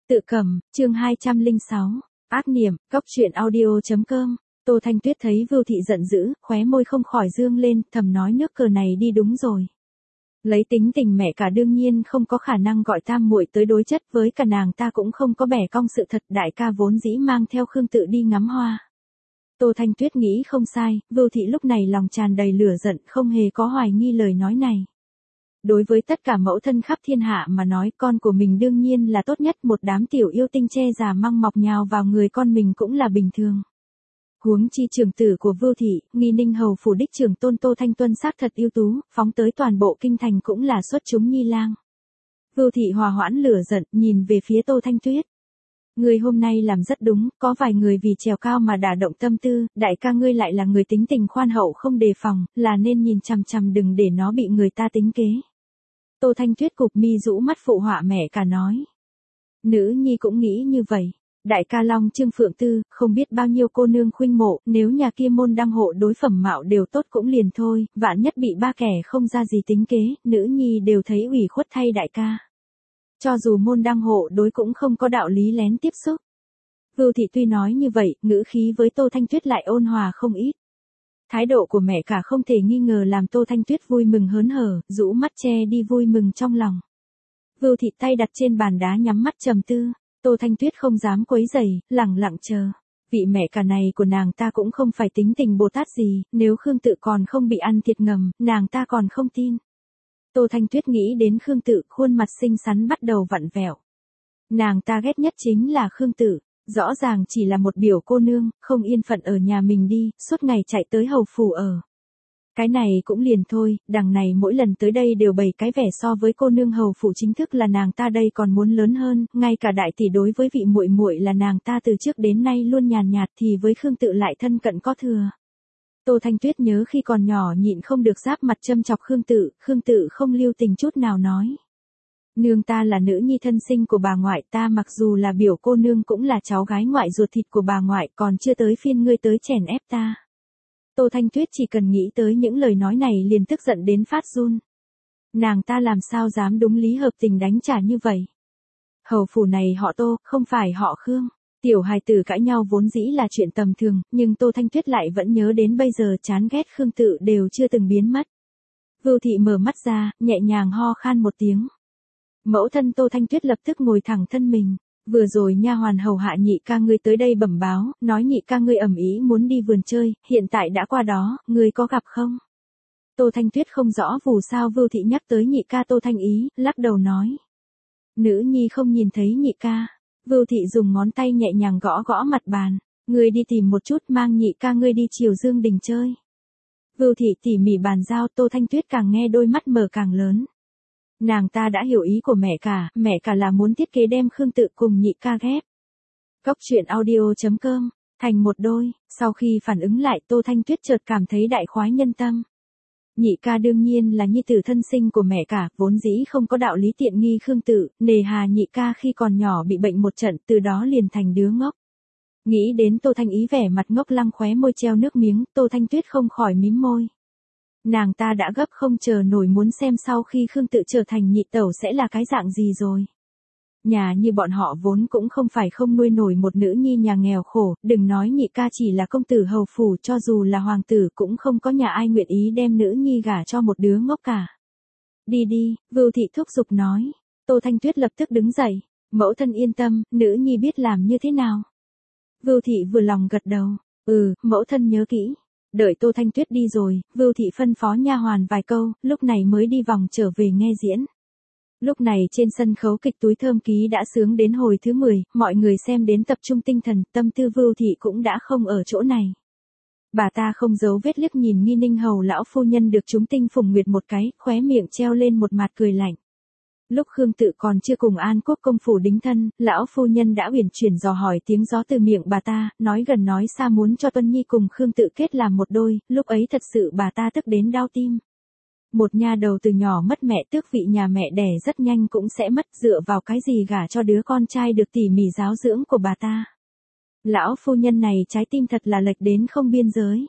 Tự cầm, chương 206. Ác niệm, cốc truyện audio.com. Tô Thanh Tuyết thấy Vưu Thị giận dữ, khóe môi không khỏi dương lên, thầm nói nước cờ này đi đúng rồi. Lấy tính tình mẹ cả đương nhiên không có khả năng gọi tam muội tới đối chất với cả nàng ta cũng không có bẻ cong sự thật đại ca vốn dĩ mang theo Khương Tự đi ngắm hoa. Tô Thanh Tuyết nghĩ không sai, Vưu Thị lúc này lòng tràn đầy lửa giận không hề có hoài nghi lời nói này. Đối với tất cả mẫu thân khắp thiên hạ mà nói con của mình đương nhiên là tốt nhất, một đám tiểu yêu tinh che già măng mọc nhào vào người con mình cũng là bình thường. Huống chi trưởng tử của Vưu Thị, Nghi Ninh hầu phủ đích trưởng tôn Tô Thanh Tuân xác thật ưu tú, phóng tới toàn bộ kinh thành cũng là xuất chúng nhi lang. Vưu Thị hòa hoãn lửa giận, nhìn về phía Tô Thanh Tuyết. Người hôm nay làm rất đúng, có vài người vì trèo cao mà đả động tâm tư, đại ca ngươi lại là người tính tình khoan hậu không đề phòng, là nên nhìn chằm chằm đừng để nó bị người ta tính kế. Tô Thanh Tuyết cụp mi rũ mắt phụ họa mẹ cả nói. Nữ nhi cũng nghĩ như vậy. Đại ca Long Trương Phượng Tư, không biết bao nhiêu cô nương khuynh mộ, nếu nhà kia môn đăng hộ đối phẩm mạo đều tốt cũng liền thôi, vạn nhất bị ba kẻ không ra gì tính kế, nữ nhi đều thấy ủy khuất thay đại ca. Cho dù môn đăng hộ đối cũng không có đạo lý lén tiếp xúc. Vưu Thị tuy nói như vậy, ngữ khí với Tô Thanh Tuyết lại ôn hòa không ít. Thái độ của mẹ cả không thể nghi ngờ làm Tô Thanh Tuyết vui mừng hớn hở, rũ mắt che đi vui mừng trong lòng. Vưu Thị tay đặt trên bàn đá nhắm mắt trầm tư, Tô Thanh Tuyết không dám quấy rầy, lẳng lặng chờ. Vị mẹ cả này của nàng ta cũng không phải tính tình Bồ Tát gì, nếu Khương Tự còn không bị ăn thiệt ngầm, nàng ta còn không tin. Tô Thanh Tuyết nghĩ đến Khương Tự, khuôn mặt xinh xắn bắt đầu vặn vẹo. Nàng ta ghét nhất chính là Khương Tự. Rõ ràng chỉ là một biểu cô nương, không yên phận ở nhà mình đi, suốt ngày chạy tới hầu phủ ở. Cái này cũng liền thôi, đằng này mỗi lần tới đây đều bày cái vẻ so với cô nương hầu phủ chính thức là nàng ta đây còn muốn lớn hơn, ngay cả đại tỷ đối với vị muội muội là nàng ta từ trước đến nay luôn nhàn nhạt thì với Khương Tự lại thân cận có thừa. Tô Thanh Tuyết nhớ khi còn nhỏ nhịn không được giáp mặt châm chọc Khương Tự không lưu tình chút nào nói. Nương ta là nữ nhi thân sinh của bà ngoại, ta mặc dù là biểu cô nương cũng là cháu gái ngoại ruột thịt của bà ngoại, còn chưa tới phiên ngươi tới chèn ép ta. Tô Thanh Tuyết chỉ cần nghĩ tới những lời nói này liền tức giận đến phát run. Nàng ta làm sao dám đúng lý hợp tình đánh trả như vậy. Hầu phủ này họ Tô, không phải họ Khương. Tiểu hài tử cãi nhau vốn dĩ là chuyện tầm thường, nhưng Tô Thanh Tuyết lại vẫn nhớ đến bây giờ chán ghét Khương Tự đều chưa từng biến mất. Vưu Thị mở mắt ra, nhẹ nhàng ho khan một tiếng. Mẫu thân Tô Thanh Tuyết lập tức ngồi thẳng thân mình. Vừa rồi nha hoàn hầu hạ nhị ca ngươi tới đây bẩm báo, nói nhị ca ngươi ầm ĩ muốn đi vườn chơi, hiện tại đã qua đó, ngươi có gặp không? Tô Thanh Tuyết không rõ vì sao Vưu Thị nhắc tới nhị ca Tô Thanh Ý, lắc đầu nói. Nữ nhi không nhìn thấy nhị ca. Vưu Thị dùng ngón tay nhẹ nhàng gõ gõ mặt bàn. Ngươi đi tìm một chút mang nhị ca ngươi đi Triều Dương Đình chơi. Vưu Thị tỉ mỉ bàn giao, Tô Thanh Tuyết càng nghe đôi mắt mở càng lớn. Nàng ta đã hiểu ý của mẹ cả là muốn thiết kế đem Khương Tự cùng nhị ca ghép. Cốc truyện audio.com, thành một đôi, sau khi phản ứng lại Tô Thanh Tuyết chợt cảm thấy đại khoái nhân tâm. Nhị ca đương nhiên là nhi tử thân sinh của mẹ cả, vốn dĩ không có đạo lý tiện nghi Khương Tự, nề hà nhị ca khi còn nhỏ bị bệnh một trận từ đó liền thành đứa ngốc. Nghĩ đến Tô Thanh Ý vẻ mặt ngốc lăng khóe môi treo nước miếng, Tô Thanh Tuyết không khỏi mím môi. Nàng ta đã gấp không chờ nổi muốn xem sau khi Khương Tự trở thành nhị tẩu sẽ là cái dạng gì rồi. Nhà như bọn họ vốn cũng không phải không nuôi nổi một nữ nhi nhà nghèo khổ, đừng nói nhị ca chỉ là công tử hầu phủ, cho dù là hoàng tử cũng không có nhà ai nguyện ý đem nữ nhi gả cho một đứa ngốc cả. Đi đi, Vưu Thị thúc giục nói. Tô Thanh Tuyết lập tức đứng dậy. Mẫu thân yên tâm, nữ nhi biết làm như thế nào. Vưu Thị vừa lòng gật đầu. Mẫu thân nhớ kỹ. Đợi Tô Thanh Tuyết đi rồi, Vưu Thị phân phó nha hoàn vài câu, lúc này mới đi vòng trở về nghe diễn. Lúc này trên sân khấu kịch Túi Thơm Ký đã sướng đến hồi thứ 10, mọi người xem đến tập trung tinh thần, tâm tư Vưu Thị cũng đã không ở chỗ này. Bà ta không giấu vết liếc nhìn Nghi Ninh hầu lão phu nhân được chúng tinh phùng nguyệt một cái, khóe miệng treo lên một mặt cười lạnh. Lúc Khương Tự còn chưa cùng An Quốc công phủ đính thân, lão phu nhân đã uyển chuyển dò hỏi tiếng gió từ miệng bà ta, nói gần nói xa muốn cho Tuân Nhi cùng Khương Tự kết làm một đôi, lúc ấy thật sự bà ta tức đến đau tim. Một nha đầu từ nhỏ mất mẹ tước vị nhà mẹ đẻ rất nhanh cũng sẽ mất, dựa vào cái gì gả cho đứa con trai được tỉ mỉ giáo dưỡng của bà ta. Lão phu nhân này trái tim thật là lệch đến không biên giới.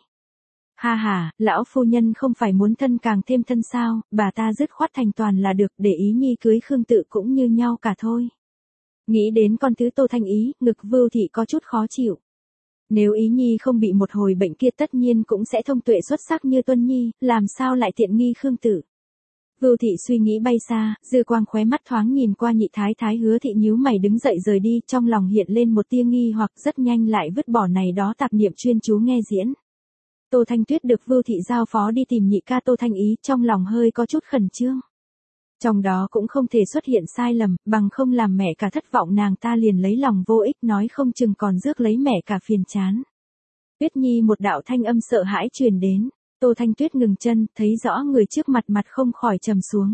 Ha ha, lão phu nhân không phải muốn thân càng thêm thân sao, bà ta dứt khoát thành toàn là được, để ý nhi cưới Khương Tự cũng như nhau cả thôi. Nghĩ đến con thứ Tô Thanh Ý, ngực Vưu Thị có chút khó chịu. Nếu Ý Nhi không bị một hồi bệnh kia tất nhiên cũng sẽ thông tuệ xuất sắc như Tuân Nhi, làm sao lại tiện nghi Khương Tử. Vưu Thị suy nghĩ bay xa, dư quang khóe mắt thoáng nhìn qua nhị thái thái Hứa Thị nhíu mày đứng dậy rời đi, trong lòng hiện lên một tia nghi hoặc rất nhanh lại vứt bỏ này đó tạp niệm chuyên chú nghe diễn. Tô Thanh Tuyết được Vưu Thị giao phó đi tìm nhị ca Tô Thanh Ý, trong lòng hơi có chút khẩn trương. Trong đó cũng không thể xuất hiện sai lầm, bằng không làm mẹ cả thất vọng nàng ta liền lấy lòng vô ích nói không chừng còn rước lấy mẹ cả phiền chán. Tuyết Nhi một đạo thanh âm sợ hãi truyền đến, Tô Thanh Tuyết ngừng chân, thấy rõ người trước mặt mặt không khỏi trầm xuống.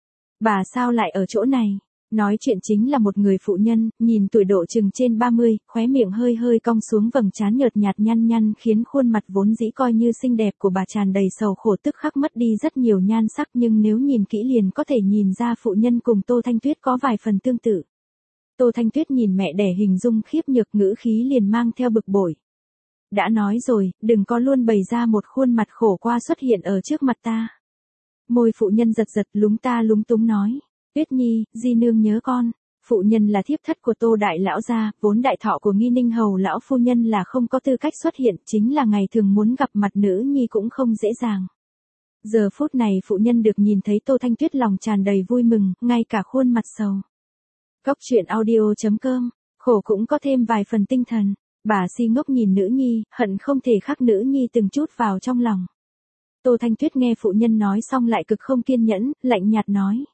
Bà sao lại ở chỗ này? Nói chuyện chính là một người phụ nhân, nhìn tuổi độ chừng trên 30, khóe miệng hơi hơi cong xuống vầng trán nhợt nhạt nhăn nhăn khiến khuôn mặt vốn dĩ coi như xinh đẹp của bà tràn đầy sầu khổ tức khắc mất đi rất nhiều nhan sắc nhưng nếu nhìn kỹ liền có thể nhìn ra phụ nhân cùng Tô Thanh Tuyết có vài phần tương tự. Tô Thanh Tuyết nhìn mẹ đẻ hình dung khiếp nhược ngữ khí liền mang theo bực bội. Đã nói rồi, đừng có luôn bày ra một khuôn mặt khổ qua xuất hiện ở trước mặt ta. Môi phụ nhân giật giật lúng ta lúng túng nói. Tuyết Nhi, di nương nhớ con. Phụ nhân là thiếp thất của Tô đại lão gia, vốn đại thọ của Nghi Ninh hầu lão phu nhân là không có tư cách xuất hiện, chính là ngày thường muốn gặp mặt nữ nhi cũng không dễ dàng. Giờ phút này phụ nhân được nhìn thấy Tô Thanh Tuyết lòng tràn đầy vui mừng, ngay cả khuôn mặt sầu. Cốc truyện audio.com, khổ cũng có thêm vài phần tinh thần. Bà si ngốc nhìn nữ nhi, hận không thể khắc nữ nhi từng chút vào trong lòng. Tô Thanh Tuyết nghe phụ nhân nói xong lại cực không kiên nhẫn, lạnh nhạt nói.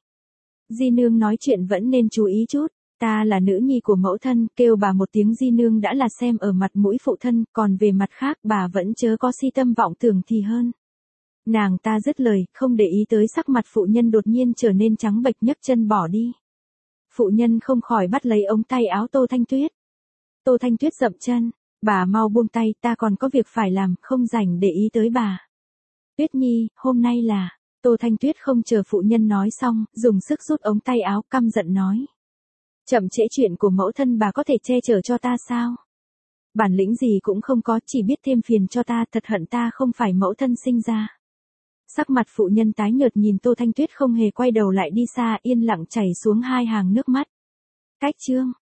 Di nương nói chuyện vẫn nên chú ý chút, ta là nữ nhi của mẫu thân, kêu bà một tiếng di nương đã là xem ở mặt mũi phụ thân, còn về mặt khác bà vẫn chớ có si tâm vọng tưởng thì hơn. Nàng ta dứt lời, không để ý tới sắc mặt phụ nhân đột nhiên trở nên trắng bệch nhấc chân bỏ đi. Phụ nhân không khỏi bắt lấy ống tay áo Tô Thanh Tuyết. Tô Thanh Tuyết dậm chân, bà mau buông tay, ta còn có việc phải làm, không rảnh để ý tới bà. Tuyết Nhi, hôm nay là, Tô Thanh Tuyết không chờ phụ nhân nói xong, dùng sức rút ống tay áo căm giận nói. Chậm trễ chuyện của mẫu thân bà có thể che chở cho ta sao? Bản lĩnh gì cũng không có, chỉ biết thêm phiền cho ta, thật hận ta không phải mẫu thân sinh ra. Sắc mặt phụ nhân tái nhợt nhìn Tô Thanh Tuyết không hề quay đầu lại đi xa, yên lặng chảy xuống hai hàng nước mắt. Cách chương